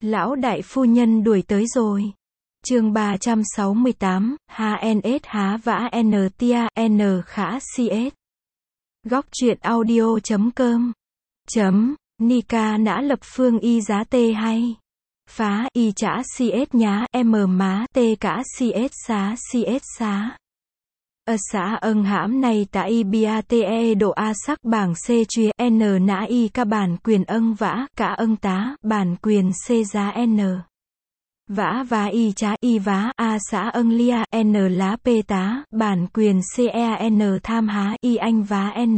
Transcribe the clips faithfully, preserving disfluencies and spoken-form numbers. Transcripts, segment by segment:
Lão đại phu nhân đuổi tới rồi. Chương ba trăm sáu mươi tám, hát en ét há vã N tia N khả cs. Góc truyện audio chấm com. Chấm, Nika nã lập phương y giá tê hay. Phá y chả cs nhá m má tê cả cs xá cs xá. Ở xã ân hãm này tại y bia te độ a sắc bảng c truy n nã y ca bản quyền ân vã cả ân tá bản quyền c giá n. Vã và y chá y vá a xã ân lia n lá p tá bản quyền cen tham há y anh vá n.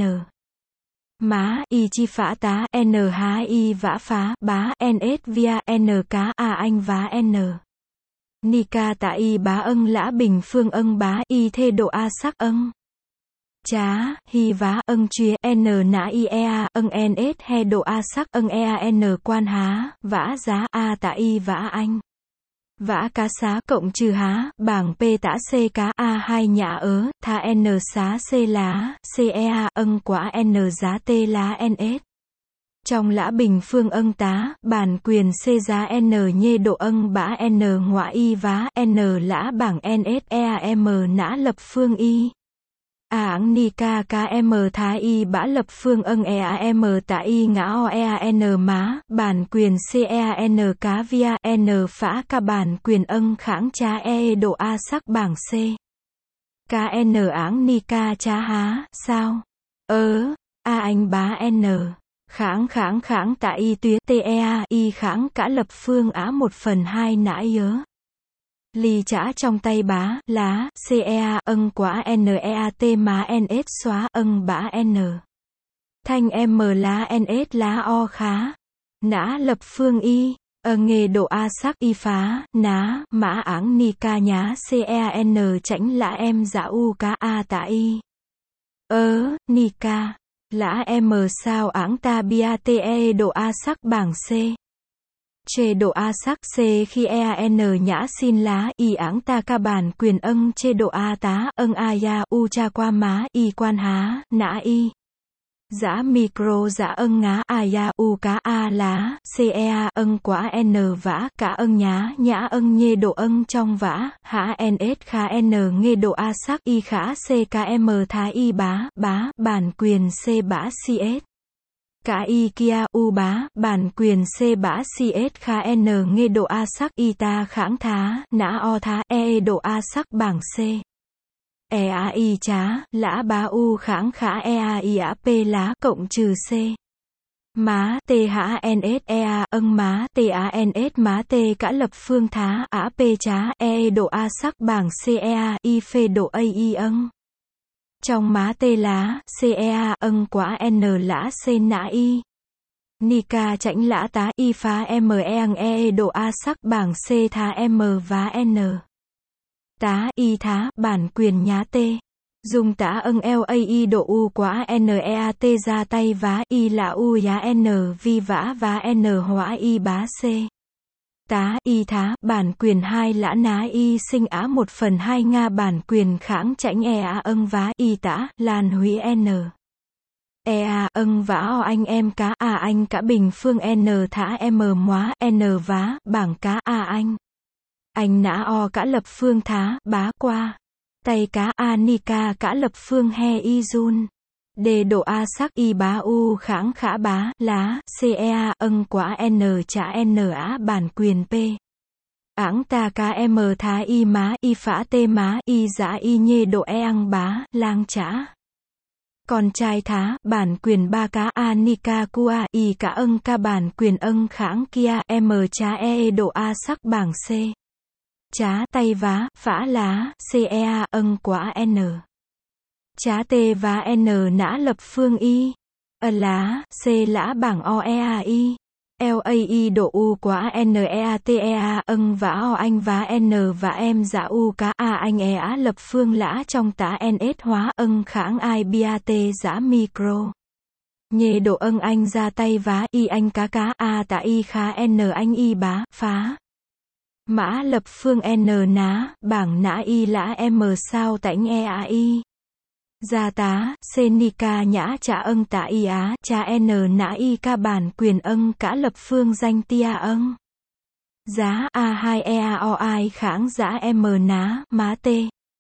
Má y chi phá tá n há y vã phá bá ns via n cá a anh vá n. Nika tạ y bá ân lã bình phương ân bá y thê độ a sắc ân. Chá, hi vá ân chuyê n nã y ea ân ns he độ a sắc ân ea n quan há, vã giá a tạ y vã anh. Vã cá xá cộng trừ há, bảng p tả c cá a hai nhã ớ, tha n xá c lá, c ea ân quả n giá t lá ns. Trong lã bình phương ân tá, bản quyền c giá n nhê độ ân bã n ngoại y vá n lã bảng nsem nã lập phương y. Ảng Nika km thái y bã lập phương ân eam tạ y ngã o ean má, bản quyền cen cá via n phá ca bản quyền ân kháng chá e độ a sắc bảng c. Kn ảng Nika chá há, sao? Ớ, a anh bá n. Kháng kháng kháng tạ y tuyết tea y kháng cả lập phương á một phần hai nã nhớ. Ly chả trong tay bá, lá, cea, ân quả neat má ns xóa ân bã n. Thanh m lá ns lá o khá. Nã lập phương y, ơ nghề độ a sắc y phá, ná, mã ảng Nika nhá cen chảnh lã em dạ u cá a tạ y. Ớ, Nika. Lã m sao ảng ta bia te độ a sắc bảng c. Chê độ a sắc c khi en nhã xin lá y ảng ta ca bản quyền ân chê độ a tá ân a ya u cha qua má y quan há, nã y. Giã micro giã ân ngá a ya u cá a lá, cea ân quả n vã cả ân nhá nhã ân nhê độ ân trong vã, hã ns khá n nghê độ a sắc y khả ckm thái y bá, bá, bản quyền c bã cs. Cả y kia u bá, bản quyền c bã cs khá n nghê độ a sắc y ta kháng thá, nã o thá e độ a sắc bảng c. E a y chá, lã bá u kháng khả e a y á p lá cộng trừ c. Má t hã ns ea ân má t a ns má t cả lập phương thá á p chá e độ a sắc bảng cea y phê độ a y ân. Trong má t lá, cea ân quả n lã c nã y. Nika chảnh lã tá y phá m eang e độ a sắc bảng c thá m vá n. Tá y thá, bản quyền nhá t. Dùng tả ân eo a y độ u quả neat ra tay vá y là u giá n vi vã vá n hóa y bá c. Tá y thá, bản quyền hai lã ná y sinh á một phần hai nga bản quyền kháng chảnh e a ân vá y tả, làn húy n. E a ân vã o anh em cá a anh cả bình phương n thả m móa n vá, bảng cá a anh. Anh nã o cả lập phương thá, bá qua. Tay cá a Nika cả lập phương he y run. Đề độ a sắc y bá u kháng khả bá, lá, cea, ân quả n chả n á bản quyền p. Ảng ta cá m thá y má y phá t má y giã y nhê độ e ăn bá, lang chả. Con trai thá, bản quyền ba cá a Nika cua y cả ân ca bản quyền ân kháng kia m chá e độ a sắc bảng c. Chá tay vá, phá lá, cea ân quả n. Chá t vá n nã lập phương y. Ơ lá, c lã bảng o ea y. L a y độ u quả neatea ân vã o anh vá n và em dạ u cá a anh e á lập phương lã trong tả ns hóa ân kháng ai bia t giã micro. Nhê độ ân anh ra tay vá y anh cá cá a tạ y khá n anh y bá, phá. Mã lập phương n ná, bảng nã y lã m sao tảnh e a y. Gia tá, Senika nhã trả ân tạ y á, cha n nã y ca bản quyền ân cả lập phương danh tia ân. Giá A hai E A O I kháng giá M ná, má T.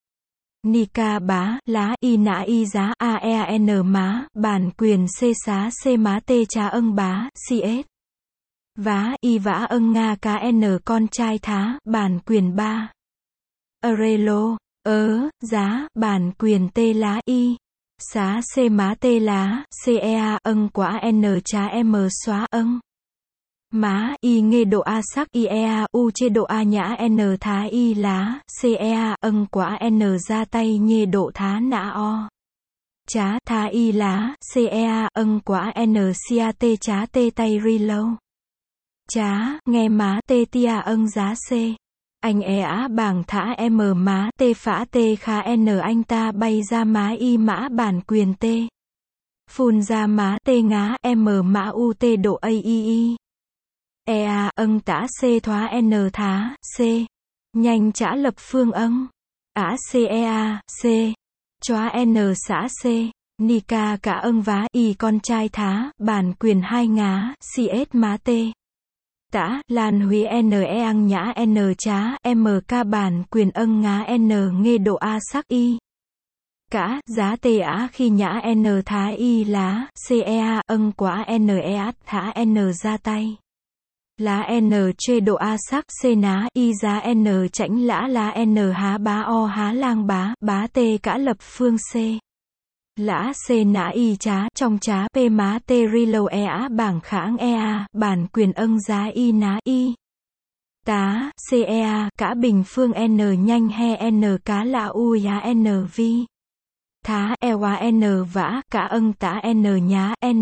Nika bá, lá y nã y giá A E A N má, bản quyền C xá C má T trá âng bá, C S. Vá, y vã âng nga cá N con trai thá, bản quyền ba. Arelo, ớ, giá, bản quyền T lá y. Xá C má T lá, C E A, âng quả N trá M xóa âng. Má, y nghê độ A sắc I E A, U chê độ A nhã N thá y lá, C E A, âng quả N ra tay nhê độ thá nã O. Chá, thá y lá, C E A, âng quả N C A T chá T tay ri lâu. Chá, nghe má T tia âng giá C. Anh e á bảng thả M má T phả T khá N anh ta bay ra má y mã bản quyền T. Phun ra má T ngá M mã U T độ A I I. E A âng tả C thoá N thá, C. Nhanh trả lập phương âng. Ả C E A, C. Chóa N xã C. Nika cả âng vá y con trai thá, bản quyền hai ngá, C S má T. Tả, Lan Húy N E ăn nhã N trá, M K bản quyền âng ngá N nghê độ A sắc Y. Cả, giá T á khi nhã N thá Y lá, C E A, âng quả N E át thả N ra tay. Lá N chê độ A sắc C ná, Y giá N chảnh lã lá N há bá O há lang bá, bá T cả lập phương C. Lã C nã Y trá, trong trá P má T ri lâu E á bảng kháng E A, bản quyền âng giá Y ná Y. Tá, C E A, cả bình phương N nhanh he N cá lạ U giá N vi. Thá E qua N vã, cả âng tả N nhá N.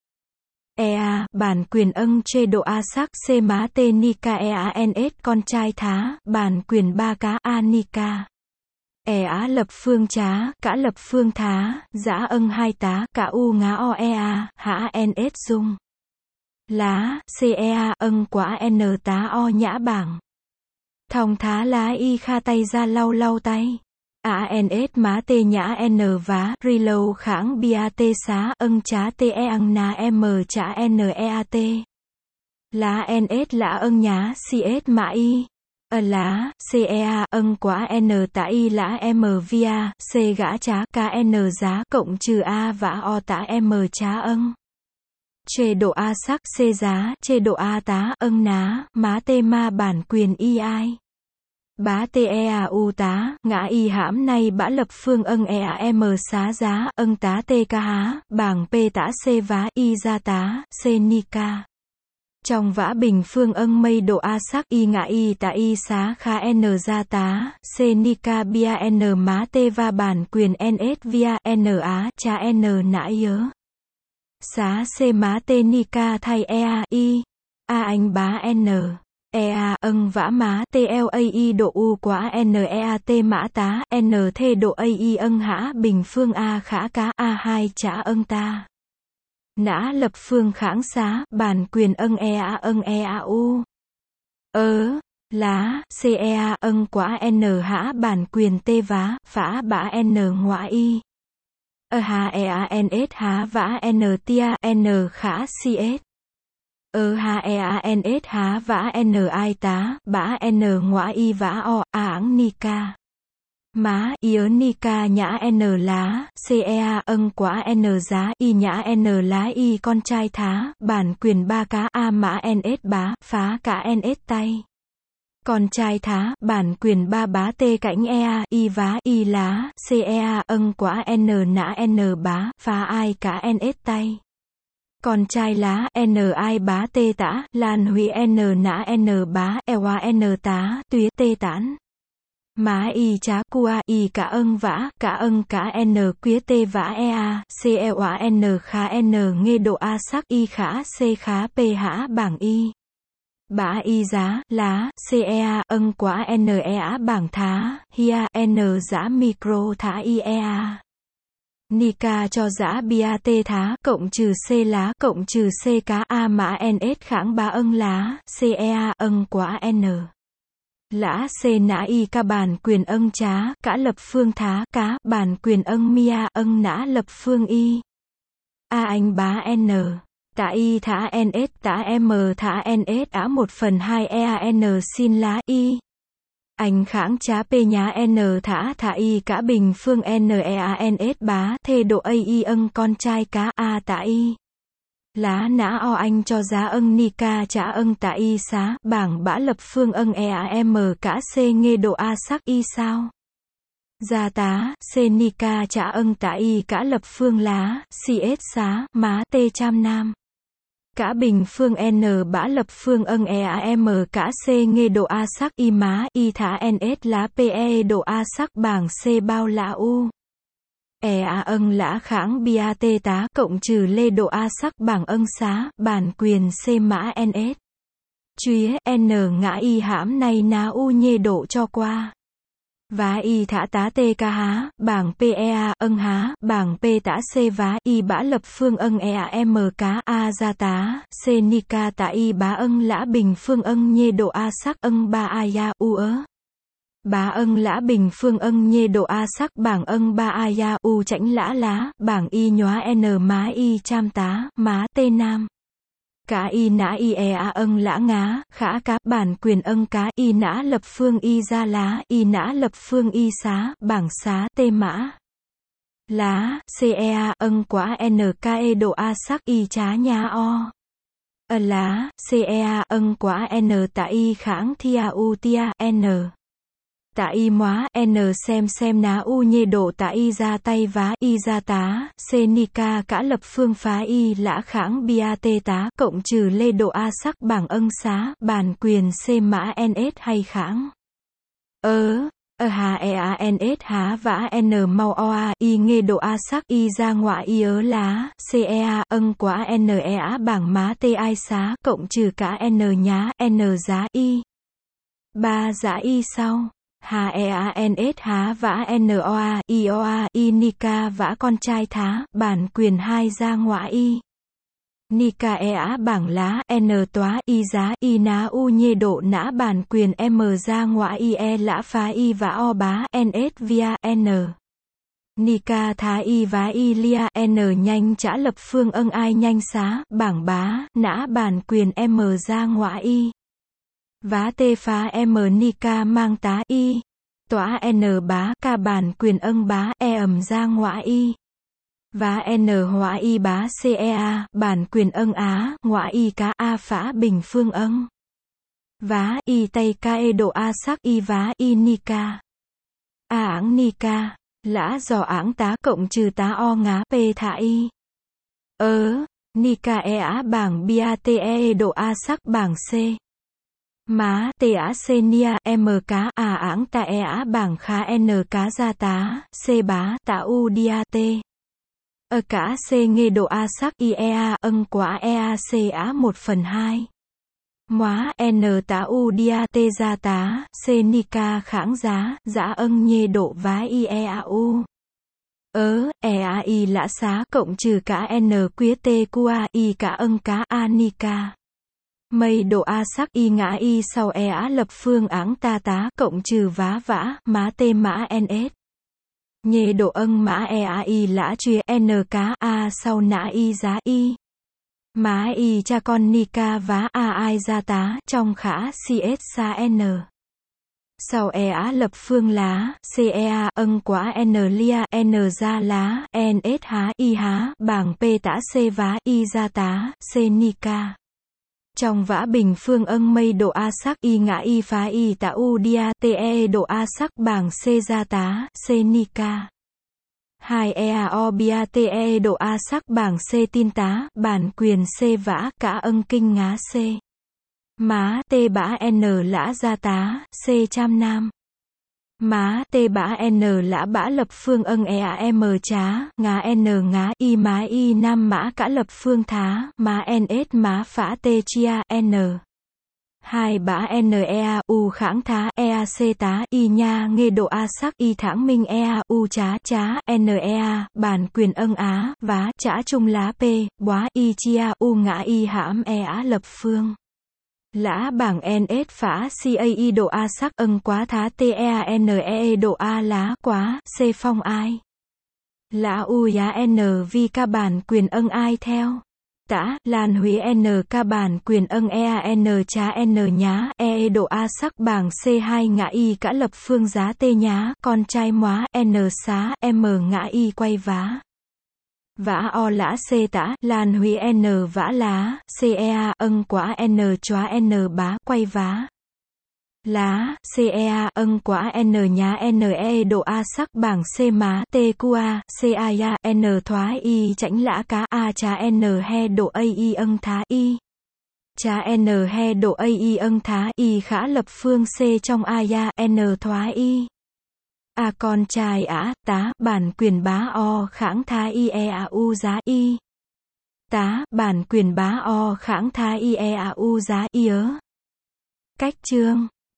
E A, bản quyền âng chê độ A sắc C má T Nika E A N S con trai thá, bản quyền ba cá A Nika. E á lập phương trá, cả lập phương thá, giã âng hai tá, cả U ngá O E A, hã N S dung. Lá, C E A, âng quả N tá O nhã bảng. Thòng thá lá Y kha tay ra lau lau tay. A N S má T nhã N vá, ri lâu kháng bia T xá, âng trá T E ăn ná M trá N E A T. Lá N S lã âng nhá C S mã Y. Ở lá, C E A, âng quả N tả Y lã M via, C gã trá, K N giá, cộng trừ A vã O tả M trá âng. Chê độ A sắc C giá, chê độ A tá, âng ná, má T ma bản quyền Y ai. Bá T E A U tá, ngã Y hãm nay bã lập phương âng E A M xá giá, âng tá T ca há, bảng P tả C vá Y ra tá, C Nika. Trong vã bình phương âng mây độ A sắc Y ngã Y tả Y xá khá N ra tá, C Nika bia N má T va bản quyền N S via N á cha N nã nhớ. Xá C má T Nika thay E A Y. A anh bá N. E A âng vã má T L A I độ U quả N E A T mã tá, N thê độ A I âng hã bình phương A khả cá A hai trả âng ta. Nã lập phương kháng xá, bản quyền âng E A âng E A U. Ớ, lá, C E A âng quả N hã bản quyền T vá, phá bã N ngoại Y. Ơ hà E A N S há vã N tia, N khả C S. Ơ hà E A N S há vã N ai tá, bã N ngoại Y vã O, ảng Nika. Má, Y ớ Nika nhã N lá, C E A âng quả N giá, Y nhã N lá Y con trai thá, bản quyền ba cá A mã N S bá, phá cả N S tay. Con trai thá, bản quyền ba bá T cạnh E A, Y vá, Y lá, C E A âng quả N nã N bá, phá ai cả N S tay. Con trai lá, N ai bá T tả, Lan Húy N nã N bá, E qua N tá, tuyết T tản. Má Y trá cua Y cả âng vã, cả âng cả N quyế T vã E A, C E quả N khá N nghê độ A sắc Y khả C khá P hã bảng Y. Bã Y giá, lá, C E A, âng quả N E á bảng thá, hia, N giá micro thá I E A. Nika cho giá bia T thá, cộng trừ C lá, cộng trừ C cá A mã N S kháng bá âng lá, C E A, âng quả N. Lã C nã Y ca bản quyền âng trá, cả lập phương thá, cá, bản quyền âng mia, âng nã lập phương Y. A anh bá N. Tạ y thả ns tả m thả ns á một phần hai ean xin lá y. Anh kháng trá p nhá n thả thả y cả bình phương neans bá thê độ a y ân con trai cá a tạ y. Lá nã o anh cho giá ân ni ca trả ân tạ y xá, bảng bã lập phương ân eam cả c nghe độ a sắc y sao. Gia tá, c ni ca trả ân tạ y cả lập phương lá, cs xá, má t trăm nam. Cả bình phương n bã lập phương ân eam cả c nghe độ a sắc y má y thả ns lá pe độ a sắc bảng c bao lã u. E a ân lã kháng bat tá cộng trừ lê độ a sắc bảng ân xá, bản quyền c mã ns. Truy n ngã y hãm này ná u nhê độ cho qua. Vá y thả tá t ca há, bảng pea ân há, bảng p tả c vá y bã lập phương ân eam cá a gia tá, c ni ca tả y bá ân lã bình phương ân nhê độ a sắc ân ba a ya u ớ. Bá ân lã bình phương ân nhê độ a sắc bảng ân ba a ya u chảnh lã lá, bảng y nhóa n má y trăm tá, má t nam. Cả y nã y e a ân lã ngá, khả cá, bản quyền ân cá, y nã lập phương y ra lá, y nã lập phương y xá, bảng xá, t mã. Lá, cea, ân quả nke độ a sắc y chá nhá o. Ờ lá, cea, ân quả n tạ y kháng thia u tia, n. Tạ y móa, n xem xem ná u nhê độ tạ y ra tay vá, y ra tá, c ni ca cả lập phương phá y lã kháng bat tá, cộng trừ lê độ a sắc bảng ân xá, bản quyền c mã ns hay kháng. Ớ, ờ hà eans há vã n mau oa, y nghe độ a sắc y ra ngọa y ớ lá, cea, ân quả nea bảng má t ai xá, cộng trừ cả n nhá, n giá y. Ba giá y sau. Hà eans há vã noa, ioa, y nika vã con trai thá, bản quyền hai ra ngọa y. Nika ea bảng lá, n tóa, y giá, y ná u nhê độ nã bản quyền m ra ngọa y e lã phá y vã o bá, ns via, n. Nika thá y vá y lia, n nhanh trả lập phương ân ai nhanh xá, bảng bá, nã bản quyền m ra ngọa y. Vá tê phá m ni ca mang tá y. Tỏa n bá ca bản quyền ân bá e ẩm ra ngọa y. Vá n hóa y bá cea, bản quyền ân á, ngọa y cá a phá bình phương ân. Vá y tây ca e độ a sắc y vá y ni ca. A áng ni ca, lã dò áng tá cộng trừ tá o ngá p thả y. Ớ, ni ca e á bảng bate độ a sắc bảng c. Má t á c nia, m cá a áng ta e á bảng khá n cá gia tá, c bá tạ u dia t. Ở cả c nghe độ a sắc i ea ân quả ea c á một phần hai. Móa n tá u dia t gia tá, c ni ca kháng giá, giá ân nhê độ vá i ea u. Ớ, ea y lã xá cộng trừ cả n quía t qua y cả ân cá a ni ca. Mây độ a sắc y ngã y sau e á lập phương áng ta tá cộng trừ vá vã, má t mã ns. Nhê độ ân mã e a y lã truy n cá a sau nã y giá y. Má y cha con ni ca vá a ai ra tá, trong khả cs xa n. Sau e á lập phương lá, cea, ân quả n lia, n ra lá, ns há y há, bảng p tả c vá y ra tá, c ni ca. Trong vã bình phương ân mây độ a sắc y ngã y phá y tạ u dia te độ a sắc bảng c gia tá, c ni ca. Hai eao bia te độ a sắc bảng c tin tá, bản quyền c vã cả ân kinh ngá c. Má t bã n lã gia tá, c trăm nam. Má t bã n lã bã lập phương ân eam chá, ngá n ngá y má y nam mã cả lập phương thá, má ns má phá t chia, n. Hai bã n ea u kháng thá, eac tá, y nha nghe độ a sắc y thẳng minh ea u chá, chá, nea, bản quyền ân á, vá, chả trung lá p, bóa y chia u ngã y hãm e á lập phương. Lã bảng ns phá cai độ a sắc ân quá thá teane độ a lá quá, c phong ai. Lã u giá n vi ca bản quyền ân ai theo. Tã, Lan Húy N ca bản quyền âng e a n chá n nhá, e độ a sắc bảng c hai ngã y cả lập phương giá t nhá, con trai móa, n xá, m ngã y quay vá. Vã o lã c tã, Lan Húy n vã lá, c e a, âng quả n chóa n bá, quay vá. Lá, c e a, âng quả n nhá n e độ a sắc bảng c má, t q a, c a ya, n thoái y chãnh lã cá a chá n he độ a y âng thá y. Chá n he độ a y âng thá y khả lập phương c trong a ya, n thoái y. A con trai ả, tá, bản quyền bá o khãng thá y e a u giá y. Tá, bản quyền bá o khãng thá y e a u giá y ớ. Cách chương